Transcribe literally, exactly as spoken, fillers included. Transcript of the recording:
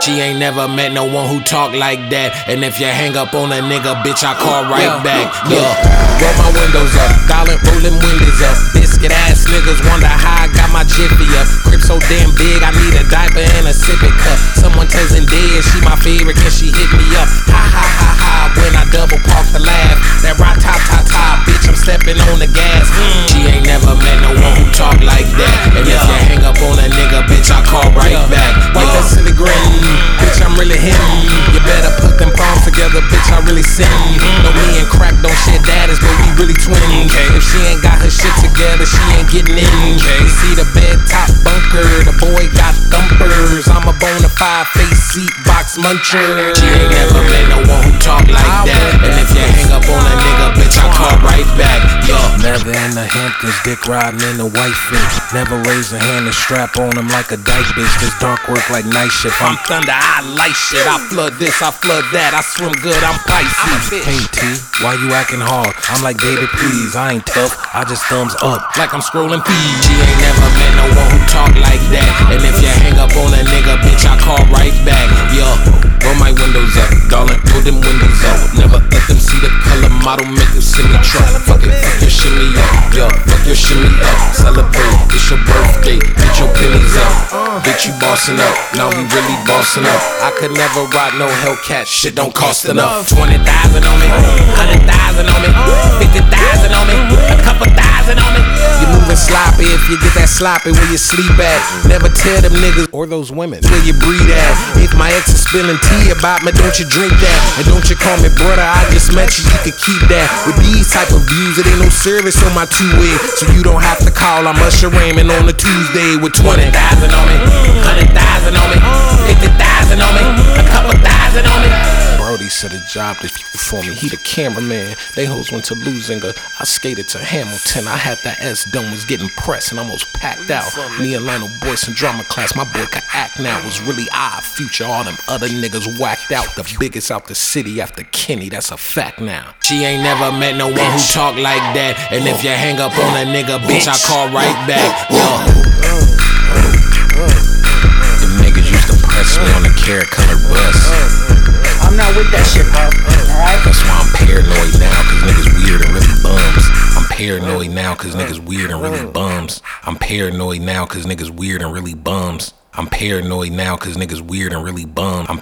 She ain't never met no one who talk like that. And if you hang up on a nigga, bitch, I call right yeah. back. Yeah, roll my windows up, dollar rolling windows up. Biscuit ass niggas wonder how I got my jiffy up. Grip so damn big, I need a diaper and a sippy cup. Someone tells in dead, she my favorite, can she hit me up? Ha ha ha ha, when I double park the laugh. That right ta ta ta, bitch, I'm stepping on the gas. Mm. She ain't never met no one who talk like that. And if you hang up on a nigga, bitch, I call right back. Like that silly grin. Bitch, I'm really him. You better put them palms together, bitch, I really sin. No, me and crack don't share daddies, but we really twins. If she ain't got her shit together, she ain't getting in. You see the bed top bunker, the boy got thumpers. I'm a bona fide face seat box muncher. She ain't never met no one who talk like that. And if you hang up on a nigga, bitch, I call right back. Yo. Never in the Hamptons, dick riding in the white fit. Never raise a hand and strap on him like a dyke bitch. This dark work like night shift. I'm thunder, I light shit. I flood this, I flood that. I swim good, I'm Pisces. Hey T, why you acting hard? I'm like, baby, please. I ain't tough, I just thumbs up like I'm scrolling feed. She ain't never met no one who talk like that. And if you hang up on a nigga, bitch, I call right back. Yo, roll my windows up, darling, roll them windows up. Never let them see the color model, make them see me truck. Fuck it, fuck your shimmy up, yo, fuck your shimmy up. Celebrate, it's your birthday, get your pennies up. Bitch, you bossing up, now we really bossing up. I could never ride no Hellcat, shit don't cost enough. Twenty thousand on me, hundred thousand on me, fifty thousand on me, a couple thousand on me. You moving sloppy if you get that sloppy where you sleep at. Never tell them niggas or those women where you breathe at. If my ex is spilling tea about me, don't you drink that. And don't you call me brother, I just met you, you can keep that. With these type of views, it ain't no service on my two-way, so you don't have to call, I'm Usher Raymond on a Tuesday with twenty thousand on me, hundred thousand on me, fifty thousand on me, a couple thousand on me. Brody said a job for me, he the cameraman. They hoes went to Lusinger, I skated to Hamilton. I had that S dome, was getting pressed and almost packed out. Me and Lionel Boyce in drama class, my boy could act now. It was really odd future, all them other niggas whacked out. The biggest out the city after Kenny, that's a fact now. She ain't never met no one who talk like that. And if you hang up on a nigga, bitch, I call right back. Yo. Them niggas used to press me on the carrot colored bus. I'm not with that shit, bro. Alright? That's why I'm paranoid now, cause niggas weird and really bums. I'm paranoid now, cause niggas weird and really bums. I'm paranoid now, cause niggas weird and really bums. I'm paranoid now, cause niggas weird and really bums. I'm